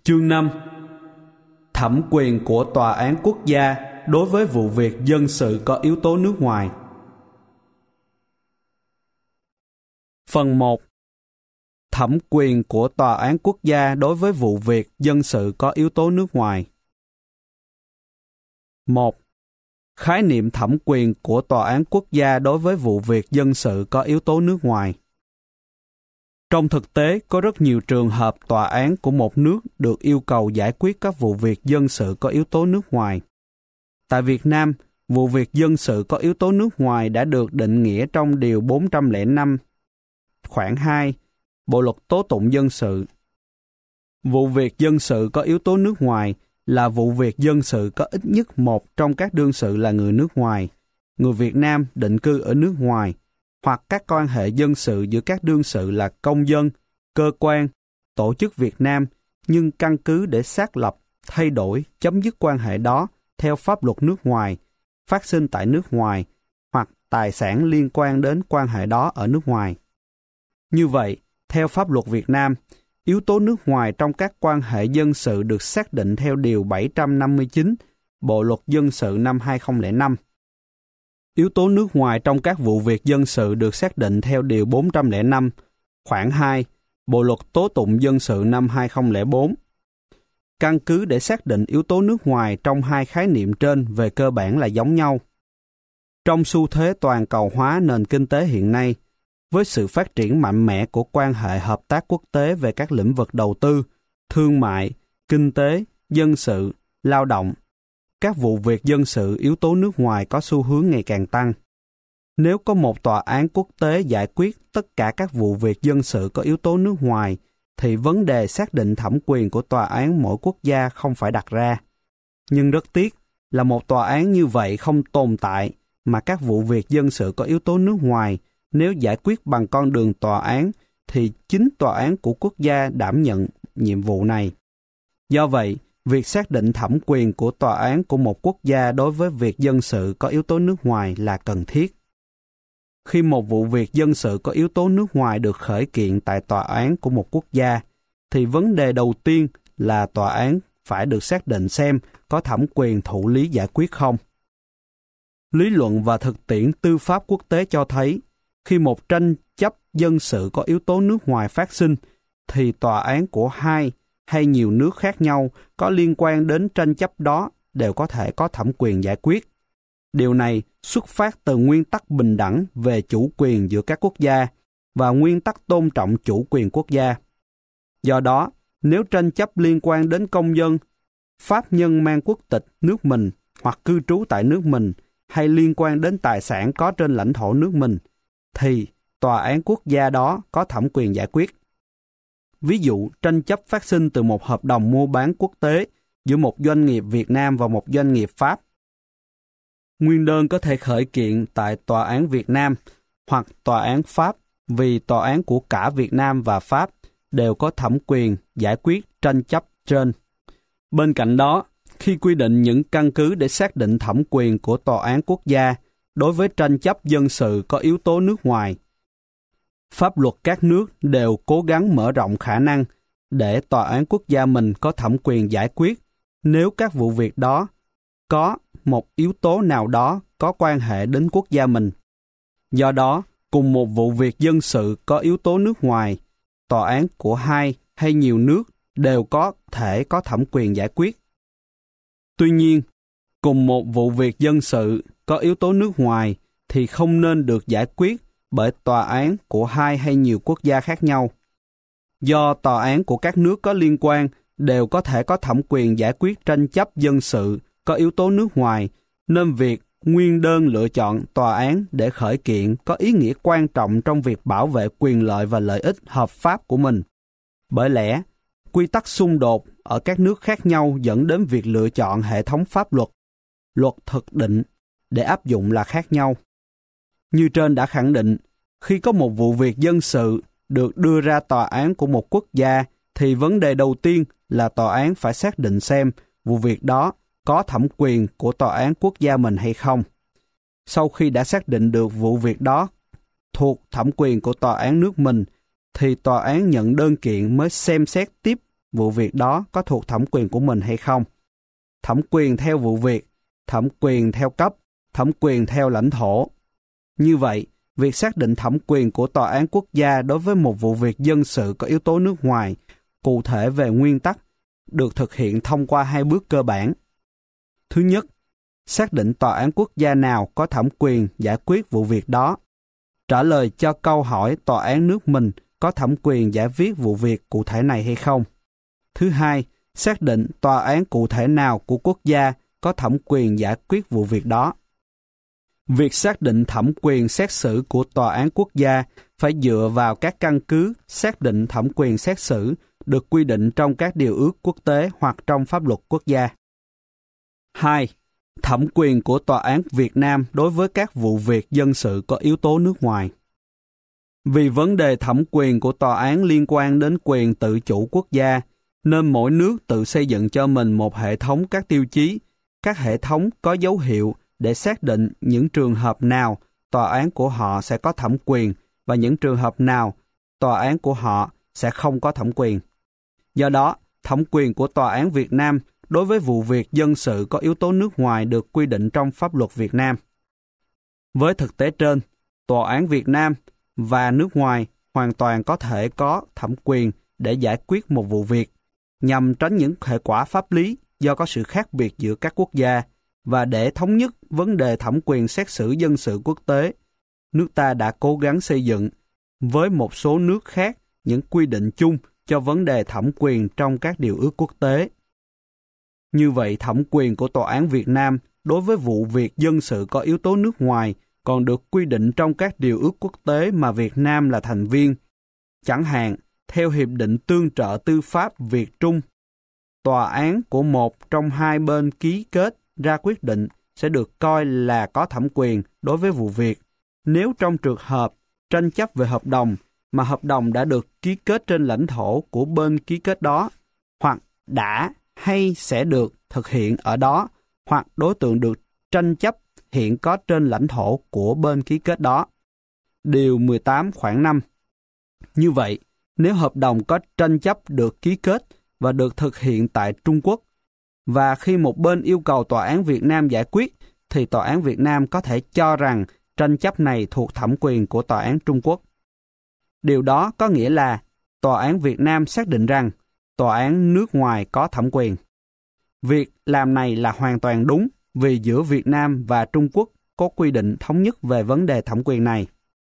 Chương 5. Thẩm quyền của Tòa án quốc gia đối với vụ việc dân sự có yếu tố nước ngoài. Phần 1. Thẩm quyền của Tòa án quốc gia đối với vụ việc dân sự có yếu tố nước ngoài. 1. Khái niệm thẩm quyền của Tòa án quốc gia đối với vụ việc dân sự có yếu tố nước ngoài. Trong thực tế, có rất nhiều trường hợp tòa án của một nước được yêu cầu giải quyết các vụ việc dân sự có yếu tố nước ngoài. Tại Việt Nam, vụ việc dân sự có yếu tố nước ngoài đã được định nghĩa trong Điều 405, khoản 2, Bộ Luật Tố Tụng Dân sự. Vụ việc dân sự có yếu tố nước ngoài là vụ việc dân sự có ít nhất một trong các đương sự là người nước ngoài, người Việt Nam định cư ở nước ngoài, hoặc các quan hệ dân sự giữa các đương sự là công dân, cơ quan, tổ chức Việt Nam, nhưng căn cứ để xác lập, thay đổi, chấm dứt quan hệ đó theo pháp luật nước ngoài, phát sinh tại nước ngoài, hoặc tài sản liên quan đến quan hệ đó ở nước ngoài. Như vậy, theo pháp luật Việt Nam, yếu tố nước ngoài trong các quan hệ dân sự được xác định theo Điều 759 Bộ Luật Dân sự năm 2005. Yếu tố nước ngoài trong các vụ việc dân sự được xác định theo Điều 405, khoản 2, Bộ Luật Tố Tụng Dân sự năm 2004. Căn cứ để xác định yếu tố nước ngoài trong hai khái niệm trên về cơ bản là giống nhau. Trong xu thế toàn cầu hóa nền kinh tế hiện nay, với sự phát triển mạnh mẽ của quan hệ hợp tác quốc tế về các lĩnh vực đầu tư, thương mại, kinh tế, dân sự, lao động, các vụ việc dân sự yếu tố nước ngoài có xu hướng ngày càng tăng. Nếu có một tòa án quốc tế giải quyết tất cả các vụ việc dân sự có yếu tố nước ngoài, thì vấn đề xác định thẩm quyền của tòa án mỗi quốc gia không phải đặt ra. Nhưng rất tiếc là một tòa án như vậy không tồn tại, mà các vụ việc dân sự có yếu tố nước ngoài, nếu giải quyết bằng con đường tòa án, thì chính tòa án của quốc gia đảm nhận nhiệm vụ này. Do vậy, việc xác định thẩm quyền của tòa án của một quốc gia đối với việc dân sự có yếu tố nước ngoài là cần thiết. Khi một vụ việc dân sự có yếu tố nước ngoài được khởi kiện tại tòa án của một quốc gia, thì vấn đề đầu tiên là tòa án phải được xác định xem có thẩm quyền thụ lý giải quyết không. Lý luận và thực tiễn tư pháp quốc tế cho thấy, khi một tranh chấp dân sự có yếu tố nước ngoài phát sinh, thì tòa án của hai hay nhiều nước khác nhau có liên quan đến tranh chấp đó đều có thể có thẩm quyền giải quyết. Điều này xuất phát từ nguyên tắc bình đẳng về chủ quyền giữa các quốc gia và nguyên tắc tôn trọng chủ quyền quốc gia. Do đó, nếu tranh chấp liên quan đến công dân, pháp nhân mang quốc tịch nước mình hoặc cư trú tại nước mình, hay liên quan đến tài sản có trên lãnh thổ nước mình, thì tòa án quốc gia đó có thẩm quyền giải quyết. Ví dụ, tranh chấp phát sinh từ một hợp đồng mua bán quốc tế giữa một doanh nghiệp Việt Nam và một doanh nghiệp Pháp. Nguyên đơn có thể khởi kiện tại tòa án Việt Nam hoặc tòa án Pháp, vì tòa án của cả Việt Nam và Pháp đều có thẩm quyền giải quyết tranh chấp trên. Bên cạnh đó, khi quy định những căn cứ để xác định thẩm quyền của tòa án quốc gia đối với tranh chấp dân sự có yếu tố nước ngoài, pháp luật các nước đều cố gắng mở rộng khả năng để tòa án quốc gia mình có thẩm quyền giải quyết nếu các vụ việc đó có một yếu tố nào đó có quan hệ đến quốc gia mình. Do đó, cùng một vụ việc dân sự có yếu tố nước ngoài, tòa án của hai hay nhiều nước đều có thể có thẩm quyền giải quyết. Tuy nhiên, cùng một vụ việc dân sự có yếu tố nước ngoài thì không nên được giải quyết bởi tòa án của hai hay nhiều quốc gia khác nhau. Do tòa án của các nước có liên quan đều có thể có thẩm quyền giải quyết tranh chấp dân sự có yếu tố nước ngoài, nên việc nguyên đơn lựa chọn tòa án để khởi kiện có ý nghĩa quan trọng trong việc bảo vệ quyền lợi và lợi ích hợp pháp của mình. Bởi lẽ, quy tắc xung đột ở các nước khác nhau dẫn đến việc lựa chọn hệ thống pháp luật, luật thực định để áp dụng là khác nhau. Như trên đã khẳng định, khi có một vụ việc dân sự được đưa ra tòa án của một quốc gia, thì vấn đề đầu tiên là tòa án phải xác định xem vụ việc đó có thẩm quyền của tòa án quốc gia mình hay không. Sau khi đã xác định được vụ việc đó thuộc thẩm quyền của tòa án nước mình, thì tòa án nhận đơn kiện mới xem xét tiếp vụ việc đó có thuộc thẩm quyền của mình hay không. Thẩm quyền theo vụ việc, thẩm quyền theo cấp, thẩm quyền theo lãnh thổ. Như vậy, việc xác định thẩm quyền của Tòa án Quốc gia đối với một vụ việc dân sự có yếu tố nước ngoài, cụ thể về nguyên tắc, được thực hiện thông qua 2 bước cơ bản. Thứ nhất, xác định Tòa án Quốc gia nào có thẩm quyền giải quyết vụ việc đó. Trả lời cho câu hỏi tòa án nước mình có thẩm quyền giải quyết vụ việc cụ thể này hay không. Thứ hai, xác định tòa án cụ thể nào của quốc gia có thẩm quyền giải quyết vụ việc đó. Việc xác định thẩm quyền xét xử của tòa án quốc gia phải dựa vào các căn cứ xác định thẩm quyền xét xử được quy định trong các điều ước quốc tế hoặc trong pháp luật quốc gia. 2. Thẩm quyền của Tòa án Việt Nam đối với các vụ việc dân sự có yếu tố nước ngoài. Vì vấn đề thẩm quyền của tòa án liên quan đến quyền tự chủ quốc gia, nên mỗi nước tự xây dựng cho mình một hệ thống các tiêu chí, các hệ thống có dấu hiệu để xác định những trường hợp nào tòa án của họ sẽ có thẩm quyền và những trường hợp nào tòa án của họ sẽ không có thẩm quyền. Do đó, thẩm quyền của Tòa án Việt Nam đối với vụ việc dân sự có yếu tố nước ngoài được quy định trong pháp luật Việt Nam. Với thực tế trên, Tòa án Việt Nam và nước ngoài hoàn toàn có thể có thẩm quyền để giải quyết một vụ việc, nhằm tránh những hệ quả pháp lý do có sự khác biệt giữa các quốc gia, và để thống nhất vấn đề thẩm quyền xét xử dân sự quốc tế, nước ta đã cố gắng xây dựng, với một số nước khác, những quy định chung cho vấn đề thẩm quyền trong các điều ước quốc tế. Như vậy, thẩm quyền của Tòa án Việt Nam đối với vụ việc dân sự có yếu tố nước ngoài còn được quy định trong các điều ước quốc tế mà Việt Nam là thành viên. Chẳng hạn, theo Hiệp định Tương trợ Tư pháp Việt-Trung, tòa án của một trong hai bên ký kết ra quyết định sẽ được coi là có thẩm quyền đối với vụ việc nếu trong trường hợp tranh chấp về hợp đồng mà hợp đồng đã được ký kết trên lãnh thổ của bên ký kết đó, hoặc đã hay sẽ được thực hiện ở đó, hoặc đối tượng được tranh chấp hiện có trên lãnh thổ của bên ký kết đó. Điều 18 khoản 5. Như vậy, nếu hợp đồng có tranh chấp được ký kết và được thực hiện tại Trung Quốc, và khi một bên yêu cầu Tòa án Việt Nam giải quyết, thì Tòa án Việt Nam có thể cho rằng tranh chấp này thuộc thẩm quyền của Tòa án Trung Quốc. Điều đó có nghĩa là Tòa án Việt Nam xác định rằng Tòa án nước ngoài có thẩm quyền. Việc làm này là hoàn toàn đúng vì giữa Việt Nam và Trung Quốc có quy định thống nhất về vấn đề thẩm quyền này.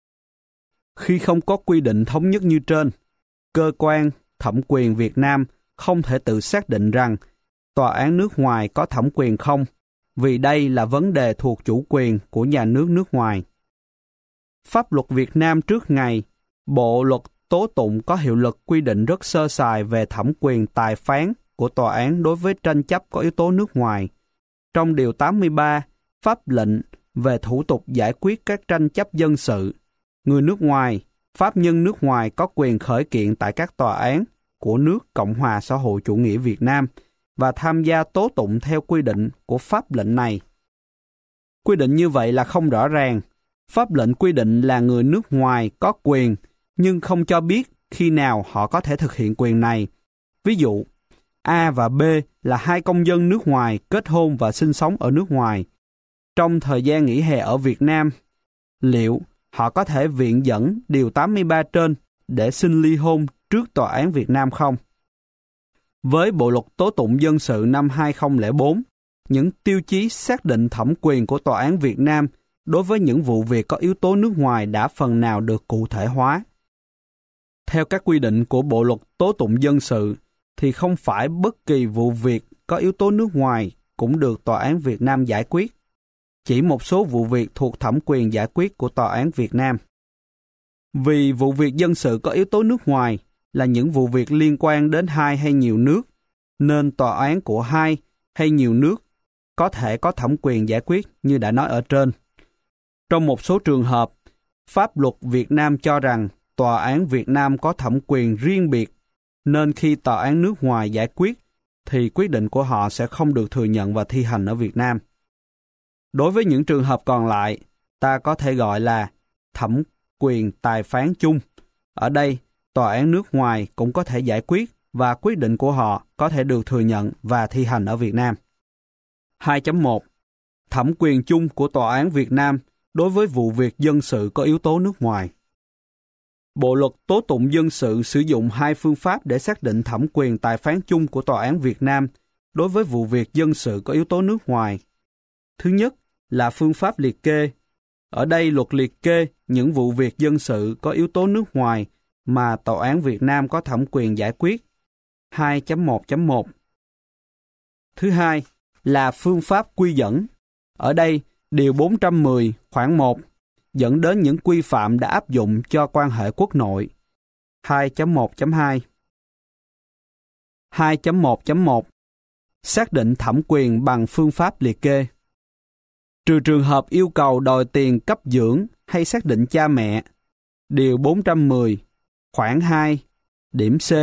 Khi không có quy định thống nhất như trên, cơ quan thẩm quyền Việt Nam không thể tự xác định rằng tòa án nước ngoài có thẩm quyền không, vì đây là vấn đề thuộc chủ quyền của nhà nước nước ngoài. Pháp luật Việt Nam trước ngày, Bộ luật tố tụng có hiệu lực quy định rất sơ sài về thẩm quyền tài phán của tòa án đối với tranh chấp có yếu tố nước ngoài. Trong Điều 83, pháp lệnh về thủ tục giải quyết các tranh chấp dân sự, người nước ngoài, pháp nhân nước ngoài có quyền khởi kiện tại các tòa án của nước Cộng hòa xã hội chủ nghĩa Việt Nam và tham gia tố tụng theo quy định của pháp lệnh này. Quy định như vậy là không rõ ràng. Pháp lệnh quy định là người nước ngoài có quyền, nhưng không cho biết khi nào họ có thể thực hiện quyền này. Ví dụ, A và B là hai công dân nước ngoài kết hôn và sinh sống ở nước ngoài. Trong thời gian nghỉ hè ở Việt Nam, liệu họ có thể viện dẫn Điều 83 trên để xin ly hôn trước Tòa án Việt Nam không? Với Bộ luật tố tụng dân sự năm 2004, những tiêu chí xác định thẩm quyền của Tòa án Việt Nam đối với những vụ việc có yếu tố nước ngoài đã phần nào được cụ thể hóa. Theo các quy định của Bộ luật tố tụng dân sự, thì không phải bất kỳ vụ việc có yếu tố nước ngoài cũng được Tòa án Việt Nam giải quyết. Chỉ một số vụ việc thuộc thẩm quyền giải quyết của Tòa án Việt Nam. Vì vụ việc dân sự có yếu tố nước ngoài là những vụ việc liên quan đến hai hay nhiều nước, nên tòa án của hai hay nhiều nước có thể có thẩm quyền giải quyết như đã nói ở trên. Trong một số trường hợp, pháp luật Việt Nam cho rằng tòa án Việt Nam có thẩm quyền riêng biệt, nên khi tòa án nước ngoài giải quyết, thì quyết định của họ sẽ không được thừa nhận và thi hành ở Việt Nam. Đối với những trường hợp còn lại, ta có thể gọi là thẩm quyền tài phán chung. Ở đây, tòa án nước ngoài cũng có thể giải quyết và quyết định của họ có thể được thừa nhận và thi hành ở Việt Nam. 2.1. Thẩm quyền chung của Tòa án Việt Nam đối với vụ việc dân sự có yếu tố nước ngoài. Bộ luật tố tụng dân sự sử dụng hai phương pháp để xác định thẩm quyền tài phán chung của Tòa án Việt Nam đối với vụ việc dân sự có yếu tố nước ngoài. Thứ nhất là phương pháp liệt kê. Ở đây luật liệt kê những vụ việc dân sự có yếu tố nước ngoài mà Tòa án Việt Nam có thẩm quyền giải quyết. 2.1.1. Thứ hai là phương pháp quy dẫn. Ở đây, Điều 410 khoản 1 dẫn đến những quy phạm đã áp dụng cho quan hệ quốc nội. 2.1.2. 2.1.1. Xác định thẩm quyền bằng phương pháp liệt kê. Trừ trường hợp yêu cầu đòi tiền cấp dưỡng hay xác định cha mẹ. Điều 410 khoản 2 điểm C.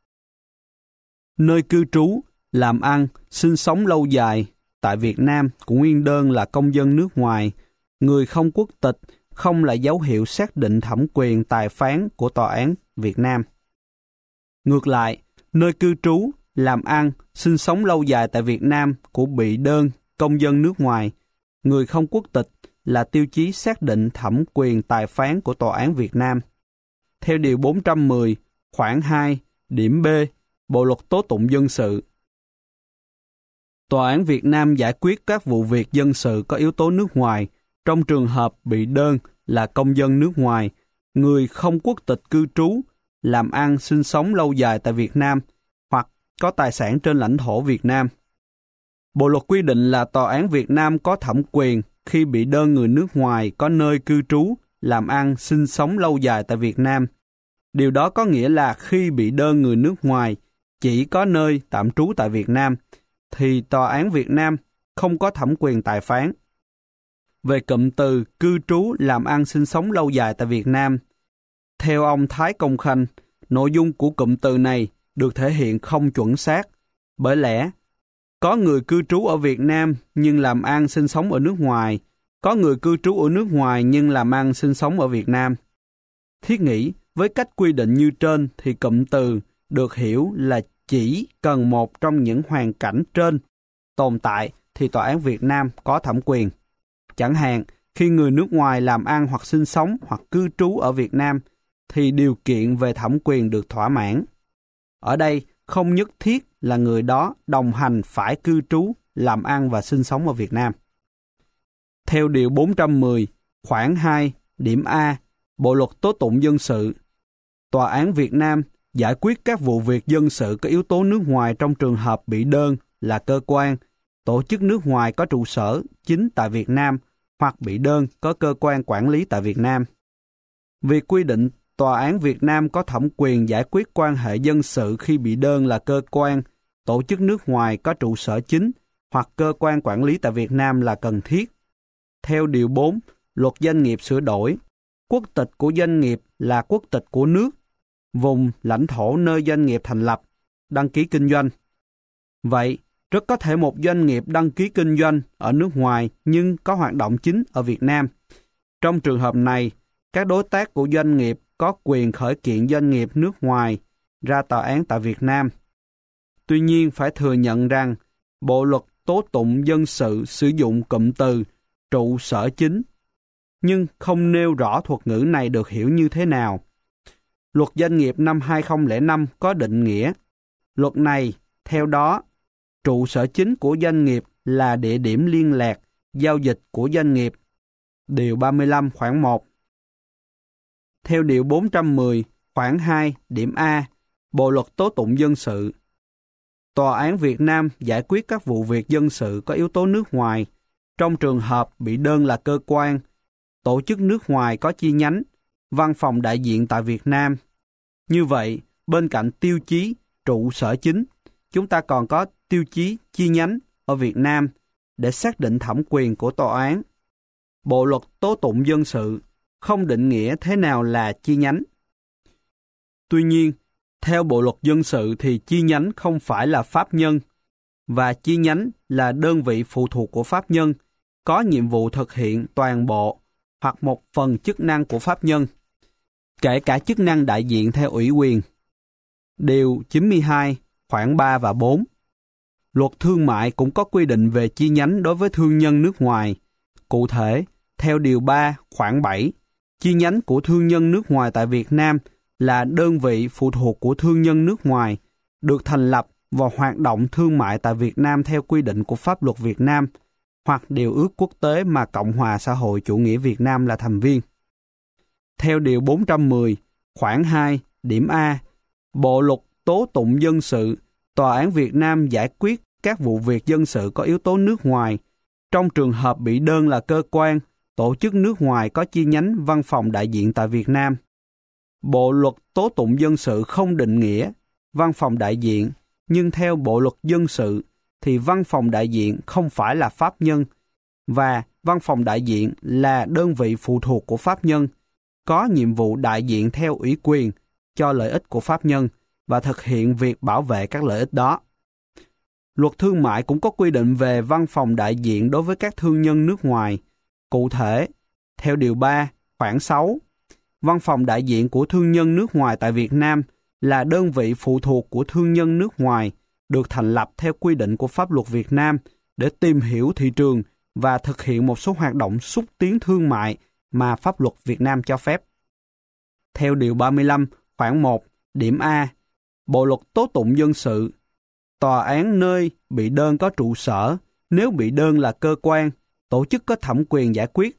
Nơi cư trú, làm ăn, sinh sống lâu dài tại Việt Nam của nguyên đơn là công dân nước ngoài, người không quốc tịch, không là dấu hiệu xác định thẩm quyền tài phán của Tòa án Việt Nam. Ngược lại, nơi cư trú, làm ăn, sinh sống lâu dài tại Việt Nam của bị đơn công dân nước ngoài, người không quốc tịch là tiêu chí xác định thẩm quyền tài phán của Tòa án Việt Nam. Theo Điều 410, khoản 2, điểm B, Bộ luật tố tụng dân sự. Tòa án Việt Nam giải quyết các vụ việc dân sự có yếu tố nước ngoài trong trường hợp bị đơn là công dân nước ngoài, người không quốc tịch cư trú, làm ăn, sinh sống lâu dài tại Việt Nam hoặc có tài sản trên lãnh thổ Việt Nam. Bộ luật quy định là Tòa án Việt Nam có thẩm quyền khi bị đơn người nước ngoài có nơi cư trú, làm ăn, sinh sống lâu dài tại Việt Nam. Điều đó có nghĩa là khi bị đơn người nước ngoài chỉ có nơi tạm trú tại Việt Nam, thì Tòa án Việt Nam không có thẩm quyền tài phán. Về cụm từ cư trú, làm ăn, sinh sống lâu dài tại Việt Nam, theo ông Thái Công Khanh, nội dung của cụm từ này được thể hiện không chuẩn xác, bởi lẽ có người cư trú ở Việt Nam nhưng làm ăn, sinh sống ở nước ngoài, có người cư trú ở nước ngoài nhưng làm ăn, sinh sống ở Việt Nam. Thiết nghĩ, với cách quy định như trên thì cụm từ được hiểu là chỉ cần một trong những hoàn cảnh trên tồn tại thì Tòa án Việt Nam có thẩm quyền. Chẳng hạn, khi người nước ngoài làm ăn hoặc sinh sống hoặc cư trú ở Việt Nam thì điều kiện về thẩm quyền được thỏa mãn. Ở đây, không nhất thiết là người đó đồng hành phải cư trú, làm ăn và sinh sống ở Việt Nam. Theo Điều 410, khoản 2, điểm A, Bộ luật tố tụng dân sự, Tòa án Việt Nam giải quyết các vụ việc dân sự có yếu tố nước ngoài trong trường hợp bị đơn là cơ quan, tổ chức nước ngoài có trụ sở chính tại Việt Nam hoặc bị đơn có cơ quan quản lý tại Việt Nam. Việc quy định Tòa án Việt Nam có thẩm quyền giải quyết quan hệ dân sự khi bị đơn là cơ quan, tổ chức nước ngoài có trụ sở chính hoặc cơ quan quản lý tại Việt Nam là cần thiết. Theo Điều 4, Luật Doanh nghiệp sửa đổi, quốc tịch của doanh nghiệp là quốc tịch của nước, vùng, lãnh thổ nơi doanh nghiệp thành lập, đăng ký kinh doanh. Vậy, rất có thể một doanh nghiệp đăng ký kinh doanh ở nước ngoài nhưng có hoạt động chính ở Việt Nam. Trong trường hợp này, các đối tác của doanh nghiệp có quyền khởi kiện doanh nghiệp nước ngoài ra tòa án tại Việt Nam. Tuy nhiên, phải thừa nhận rằng Bộ luật tố tụng dân sự sử dụng cụm từ trụ sở chính, nhưng không nêu rõ thuật ngữ này được hiểu như thế nào. Luật Doanh nghiệp năm 2005 có định nghĩa. Luật này, theo đó, trụ sở chính của doanh nghiệp là địa điểm liên lạc, giao dịch của doanh nghiệp. Điều 35 khoản 1. Theo Điều 410 khoản 2 điểm A, Bộ luật tố tụng dân sự, Tòa án Việt Nam giải quyết các vụ việc dân sự có yếu tố nước ngoài trong trường hợp bị đơn là cơ quan, tổ chức nước ngoài có chi nhánh, văn phòng đại diện tại Việt Nam. Như vậy, bên cạnh tiêu chí trụ sở chính, chúng ta còn có tiêu chí chi nhánh ở Việt Nam để xác định thẩm quyền của tòa án. Bộ luật tố tụng dân sự không định nghĩa thế nào là chi nhánh. Tuy nhiên, theo Bộ luật dân sự thì chi nhánh không phải là pháp nhân, và chi nhánh là đơn vị phụ thuộc của pháp nhân, có nhiệm vụ thực hiện toàn bộ hoặc một phần chức năng của pháp nhân, kể cả chức năng đại diện theo ủy quyền. Điều 92, khoản 3 và 4. Luật thương mại cũng có quy định về chi nhánh đối với thương nhân nước ngoài. Cụ thể, theo Điều 3, khoản 7, chi nhánh của thương nhân nước ngoài tại Việt Nam là đơn vị phụ thuộc của thương nhân nước ngoài, được thành lập và hoạt động thương mại tại Việt Nam theo quy định của pháp luật Việt Nam hoặc điều ước quốc tế mà Cộng hòa xã hội chủ nghĩa Việt Nam là thành viên. Theo Điều 410, khoản 2, điểm A, Bộ luật tố tụng dân sự, Tòa án Việt Nam giải quyết các vụ việc dân sự có yếu tố nước ngoài, trong trường hợp bị đơn là cơ quan, tổ chức nước ngoài có chi nhánh văn phòng đại diện tại Việt Nam. Bộ luật tố tụng dân sự không định nghĩa văn phòng đại diện, nhưng theo Bộ luật dân sự thì văn phòng đại diện không phải là pháp nhân, và văn phòng đại diện là đơn vị phụ thuộc của pháp nhân, có nhiệm vụ đại diện theo ủy quyền cho lợi ích của pháp nhân và thực hiện việc bảo vệ các lợi ích đó. Luật thương mại cũng có quy định về văn phòng đại diện đối với các thương nhân nước ngoài. Cụ thể, theo Điều 3, khoản 6, văn phòng đại diện của thương nhân nước ngoài tại Việt Nam là đơn vị phụ thuộc của thương nhân nước ngoài, được thành lập theo quy định của pháp luật Việt Nam để tìm hiểu thị trường và thực hiện một số hoạt động xúc tiến thương mại mà pháp luật Việt Nam cho phép. Theo Điều 35, khoản 1, điểm A, Bộ luật tố tụng dân sự, tòa án nơi bị đơn có trụ sở nếu bị đơn là cơ quan, tổ chức có thẩm quyền giải quyết.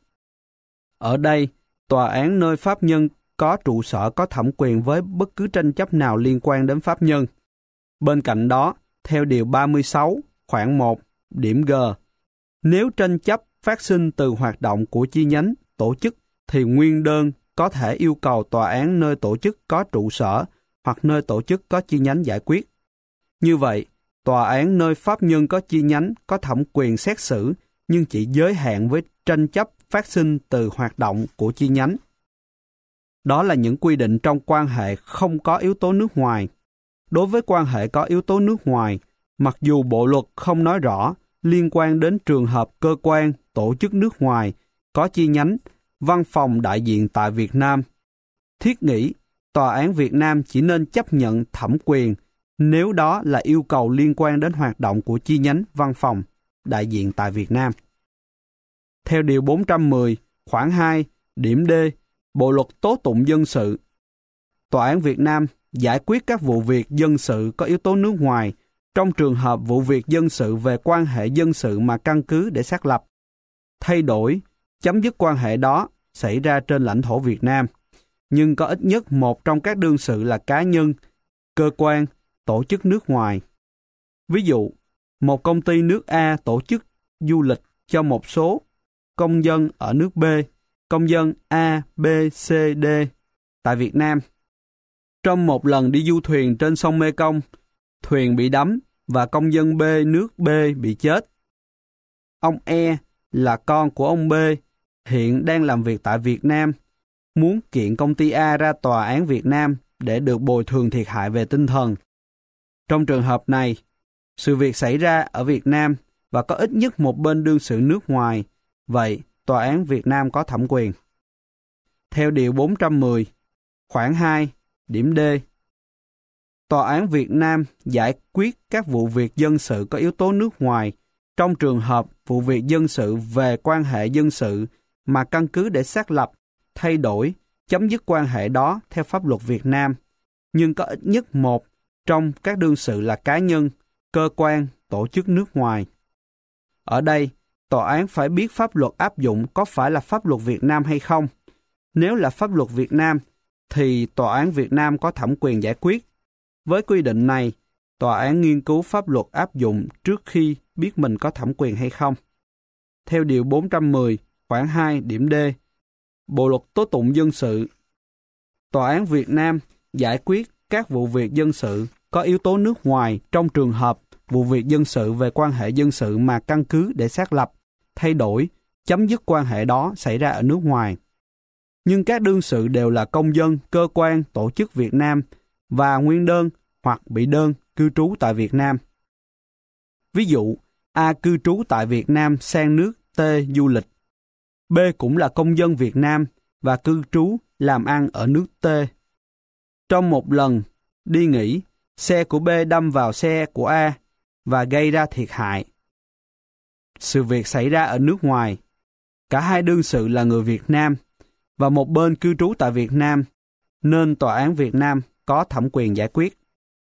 Ở đây, tòa án nơi pháp nhân có trụ sở có thẩm quyền với bất cứ tranh chấp nào liên quan đến pháp nhân. Bên cạnh đó, theo Điều 36, khoản 1, điểm G, nếu tranh chấp phát sinh từ hoạt động của chi nhánh, tổ chức, thì nguyên đơn có thể yêu cầu tòa án nơi tổ chức có trụ sở hoặc nơi tổ chức có chi nhánh giải quyết. Như vậy, tòa án nơi pháp nhân có chi nhánh có thẩm quyền xét xử, nhưng chỉ giới hạn với tranh chấp phát sinh từ hoạt động của chi nhánh. Đó là những quy định trong quan hệ không có yếu tố nước ngoài. Đối với quan hệ có yếu tố nước ngoài, mặc dù bộ luật không nói rõ liên quan đến trường hợp cơ quan, tổ chức nước ngoài có chi nhánh, văn phòng đại diện tại Việt Nam, thiết nghĩ tòa án Việt Nam chỉ nên chấp nhận thẩm quyền nếu đó là yêu cầu liên quan đến hoạt động của chi nhánh văn phòng đại diện tại Việt Nam. Theo Điều 410, khoản 2, điểm D, Bộ luật tố tụng dân sự, tòa án Việt Nam giải quyết các vụ việc dân sự có yếu tố nước ngoài trong trường hợp vụ việc dân sự về quan hệ dân sự mà căn cứ để xác lập, thay đổi, chấm dứt quan hệ đó xảy ra trên lãnh thổ Việt Nam, nhưng có ít nhất một trong các đương sự là cá nhân, cơ quan, tổ chức nước ngoài. Ví dụ, một công ty nước A tổ chức du lịch cho một số công dân ở nước B, công dân A, B, C, D tại Việt Nam. Trong một lần đi du thuyền trên sông Mekong, thuyền bị đắm và công dân B nước B bị chết. Ông E là con của ông B, hiện đang làm việc tại Việt Nam, muốn kiện công ty A ra tòa án Việt Nam để được bồi thường thiệt hại về tinh thần. Trong trường hợp này, sự việc xảy ra ở Việt Nam và có ít nhất một bên đương sự nước ngoài, vậy tòa án Việt Nam có thẩm quyền. Theo Điều 410, khoản 2, điểm D, tòa án Việt Nam giải quyết các vụ việc dân sự có yếu tố nước ngoài trong trường hợp vụ việc dân sự về quan hệ dân sự mà căn cứ để xác lập, thay đổi, chấm dứt quan hệ đó theo pháp luật Việt Nam, nhưng có ít nhất một trong các đương sự là cá nhân, cơ quan, tổ chức nước ngoài. Ở đây, tòa án phải biết pháp luật áp dụng có phải là pháp luật Việt Nam hay không. Nếu là pháp luật Việt Nam, thì tòa án Việt Nam có thẩm quyền giải quyết. Với quy định này, tòa án nghiên cứu pháp luật áp dụng trước khi biết mình có thẩm quyền hay không. Theo Điều 410, khoản 2, điểm D, Bộ luật tố tụng dân sự, tòa án Việt Nam giải quyết các vụ việc dân sự có yếu tố nước ngoài trong trường hợp vụ việc dân sự về quan hệ dân sự mà căn cứ để xác lập, thay đổi, chấm dứt quan hệ đó xảy ra ở nước ngoài. Nhưng các đương sự đều là công dân, cơ quan, tổ chức Việt Nam và nguyên đơn hoặc bị đơn cư trú tại Việt Nam. Ví dụ, A cư trú tại Việt Nam sang nước T du lịch. B cũng là công dân Việt Nam và cư trú làm ăn ở nước T. Trong một lần đi nghỉ, xe của B đâm vào xe của A và gây ra thiệt hại. Sự việc xảy ra ở nước ngoài. Cả hai đương sự là người Việt Nam và một bên cư trú tại Việt Nam, nên Tòa án Việt Nam có thẩm quyền giải quyết.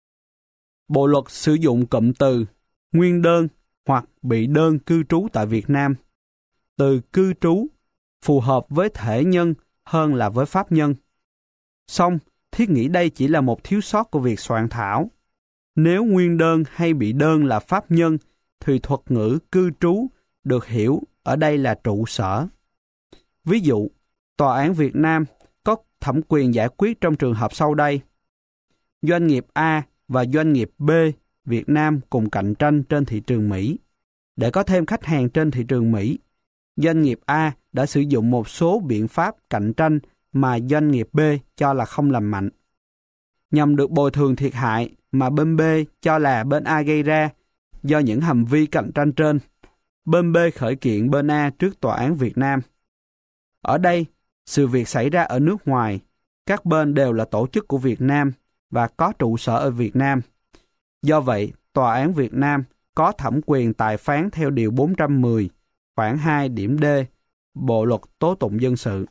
Bộ luật sử dụng cụm từ nguyên đơn hoặc bị đơn cư trú tại Việt Nam. Từ cư trú phù hợp với thể nhân hơn là với pháp nhân. Song, thiết nghĩ đây chỉ là một thiếu sót của việc soạn thảo. Nếu nguyên đơn hay bị đơn là pháp nhân, thì thuật ngữ cư trú được hiểu ở đây là trụ sở. Ví dụ, Tòa án Việt Nam có thẩm quyền giải quyết trong trường hợp sau đây. Doanh nghiệp A và doanh nghiệp B Việt Nam cùng cạnh tranh trên thị trường Mỹ. Để có thêm khách hàng trên thị trường Mỹ, doanh nghiệp A đã sử dụng một số biện pháp cạnh tranh mà doanh nghiệp B cho là không lành mạnh. Nhằm được bồi thường thiệt hại mà bên B cho là bên A gây ra do những hành vi cạnh tranh trên, bên B khởi kiện bên A trước Tòa án Việt Nam. Ở đây, sự việc xảy ra ở nước ngoài, các bên đều là tổ chức của Việt Nam và có trụ sở ở Việt Nam. Do vậy, Tòa án Việt Nam có thẩm quyền tài phán theo Điều 410, khoản 2 điểm D, Bộ Luật Tố tụng dân sự.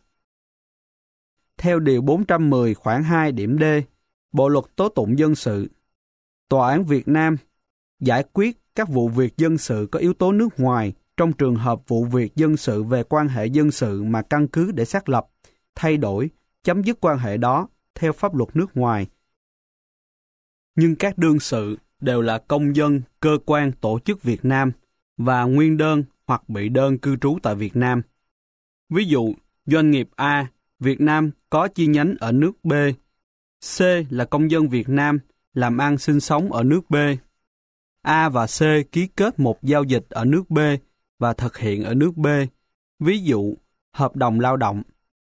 Theo Điều 410 khoản 2 điểm D, Bộ Luật Tố tụng dân sự, Tòa án Việt Nam giải quyết các vụ việc dân sự có yếu tố nước ngoài trong trường hợp vụ việc dân sự về quan hệ dân sự mà căn cứ để xác lập, thay đổi, chấm dứt quan hệ đó theo pháp luật nước ngoài. Nhưng các đương sự đều là công dân, cơ quan, tổ chức Việt Nam và nguyên đơn hoặc bị đơn cư trú tại Việt Nam. Ví dụ, doanh nghiệp A, Việt Nam có chi nhánh ở nước B. C là công dân Việt Nam, làm ăn sinh sống ở nước B. A và C ký kết một giao dịch ở nước B và thực hiện ở nước B. Ví dụ, hợp đồng lao động.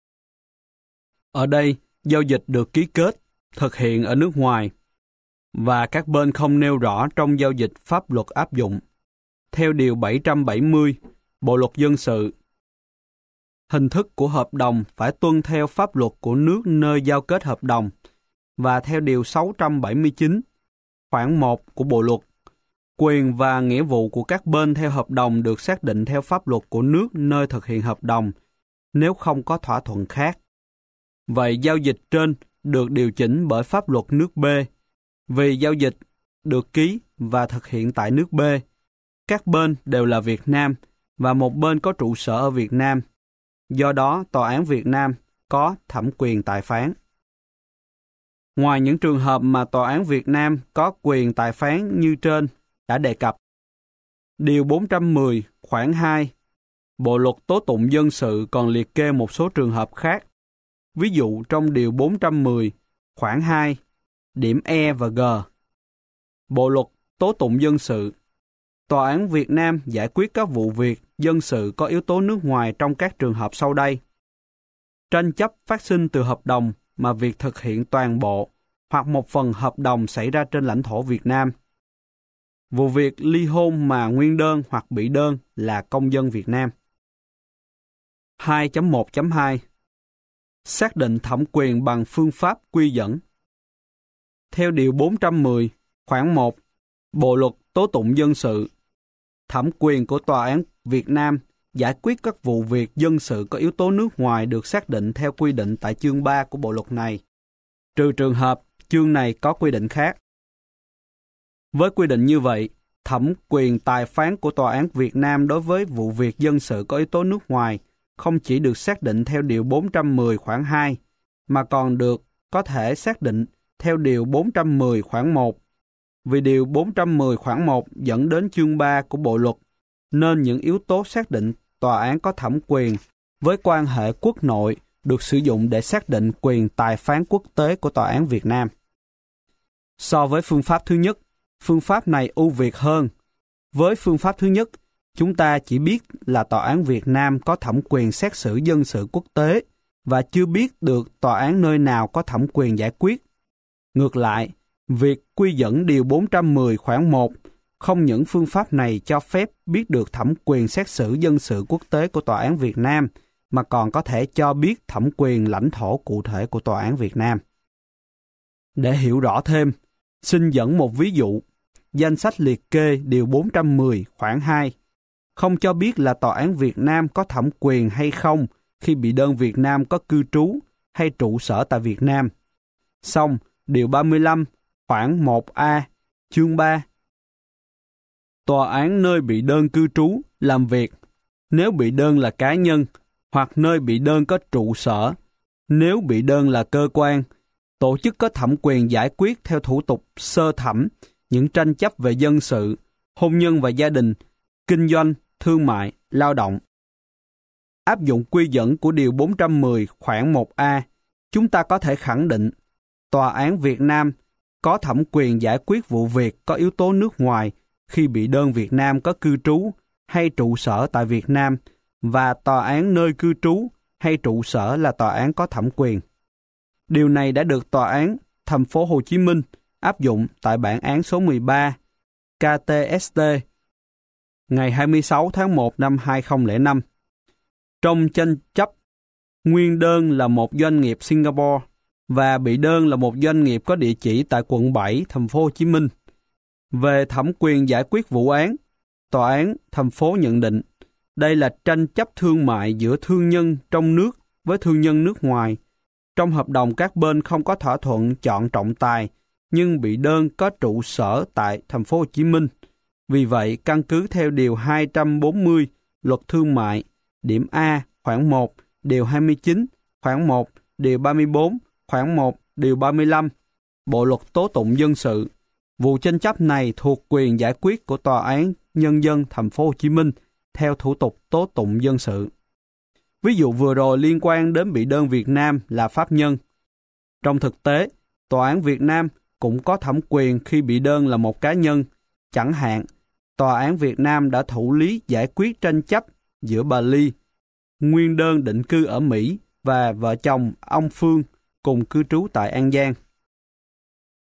Ở đây, giao dịch được ký kết, thực hiện ở nước ngoài, và các bên không nêu rõ trong giao dịch pháp luật áp dụng. Theo Điều 770, Bộ Luật Dân sự, hình thức của hợp đồng phải tuân theo pháp luật của nước nơi giao kết hợp đồng, và theo Điều 679, khoản 1 của Bộ Luật, quyền và nghĩa vụ của các bên theo hợp đồng được xác định theo pháp luật của nước nơi thực hiện hợp đồng, nếu không có thỏa thuận khác. Vậy giao dịch trên được điều chỉnh bởi pháp luật nước B, vì giao dịch được ký và thực hiện tại nước B. Các bên đều là Việt Nam và một bên có trụ sở ở Việt Nam. Do đó, Tòa án Việt Nam có thẩm quyền tài phán. Ngoài những trường hợp mà Tòa án Việt Nam có quyền tài phán như trên đã đề cập, Điều 410 khoản 2 Bộ Luật Tố tụng dân sự còn liệt kê một số trường hợp khác. Ví dụ trong Điều 410 khoản 2 điểm E và G, Bộ Luật Tố tụng dân sự, Tòa án Việt Nam giải quyết các vụ việc dân sự có yếu tố nước ngoài trong các trường hợp sau đây. Tranh chấp phát sinh từ hợp đồng mà việc thực hiện toàn bộ hoặc một phần hợp đồng xảy ra trên lãnh thổ Việt Nam. Vụ việc ly hôn mà nguyên đơn hoặc bị đơn là công dân Việt Nam. 2.1.2 Xác định thẩm quyền bằng phương pháp quy dẫn. Theo Điều 410, khoản 1, Bộ Luật Tố tụng dân sự, thẩm quyền của Tòa án Việt Nam giải quyết các vụ việc dân sự có yếu tố nước ngoài được xác định theo quy định tại chương 3 của bộ luật này, trừ trường hợp chương này có quy định khác. Với quy định như vậy, thẩm quyền tài phán của Tòa án Việt Nam đối với vụ việc dân sự có yếu tố nước ngoài không chỉ được xác định theo Điều 410 khoản 2, mà còn được có thể xác định theo Điều 410 khoản 1. Vì Điều 410 khoản 1 dẫn đến chương 3 của bộ luật, nên những yếu tố xác định tòa án có thẩm quyền với quan hệ quốc nội được sử dụng để xác định quyền tài phán quốc tế của Tòa án Việt Nam. So với phương pháp thứ nhất, phương pháp này ưu việt hơn. Với phương pháp thứ nhất, chúng ta chỉ biết là Tòa án Việt Nam có thẩm quyền xét xử dân sự quốc tế và chưa biết được tòa án nơi nào có thẩm quyền giải quyết. Ngược lại, việc quy dẫn Điều 410 khoản 1, không những phương pháp này cho phép biết được thẩm quyền xét xử dân sự quốc tế của Tòa án Việt Nam, mà còn có thể cho biết thẩm quyền lãnh thổ cụ thể của Tòa án Việt Nam. Để hiểu rõ thêm, xin dẫn một ví dụ. Danh sách liệt kê điều 410 khoản 2 không cho biết là tòa án Việt Nam có thẩm quyền hay không khi bị đơn Việt Nam có cư trú hay trụ sở tại Việt Nam. Song, điều 35 khoản 1A chương 3, tòa án nơi bị đơn cư trú, làm việc, nếu bị đơn là cá nhân, hoặc nơi bị đơn có trụ sở, nếu bị đơn là cơ quan, tổ chức có thẩm quyền giải quyết theo thủ tục sơ thẩm những tranh chấp về dân sự, hôn nhân và gia đình, kinh doanh, thương mại, lao động. Áp dụng quy dẫn của điều 410 khoản 1A, chúng ta có thể khẳng định tòa án Việt Nam có thẩm quyền giải quyết vụ việc có yếu tố nước ngoài khi bị đơn Việt Nam có cư trú hay trụ sở tại Việt Nam, và tòa án nơi cư trú hay trụ sở là tòa án có thẩm quyền. Điều này đã được Tòa án Thành phố Hồ Chí Minh áp dụng tại bản án số 13 KTST ngày 26 tháng 1 năm 2005. Trong tranh chấp, nguyên đơn là một doanh nghiệp Singapore và bị đơn là một doanh nghiệp có địa chỉ tại quận 7, Thành phố Hồ Chí Minh. Về thẩm quyền giải quyết vụ án, Tòa án thành phố nhận định đây là tranh chấp thương mại giữa thương nhân trong nước với thương nhân nước ngoài. Trong hợp đồng các bên không có thỏa thuận chọn trọng tài, nhưng bị đơn có trụ sở tại Thành phố Hồ Chí Minh. Vì vậy, căn cứ theo điều 240 Luật Thương mại, điểm A, khoản 1, điều 29, khoản 1, điều 34, khoản 1, điều 35, Bộ Luật Tố tụng dân sự, vụ tranh chấp này thuộc quyền giải quyết của Tòa án Nhân dân Thành phố Hồ Chí Minh theo thủ tục tố tụng dân sự. Ví dụ vừa rồi liên quan đến bị đơn Việt Nam là pháp nhân. Trong thực tế, Tòa án Việt Nam cũng có thẩm quyền khi bị đơn là một cá nhân. Chẳng hạn, Tòa án Việt Nam đã thụ lý giải quyết tranh chấp giữa bà Ly, nguyên đơn định cư ở Mỹ, và vợ chồng ông Phương cùng cư trú tại An Giang.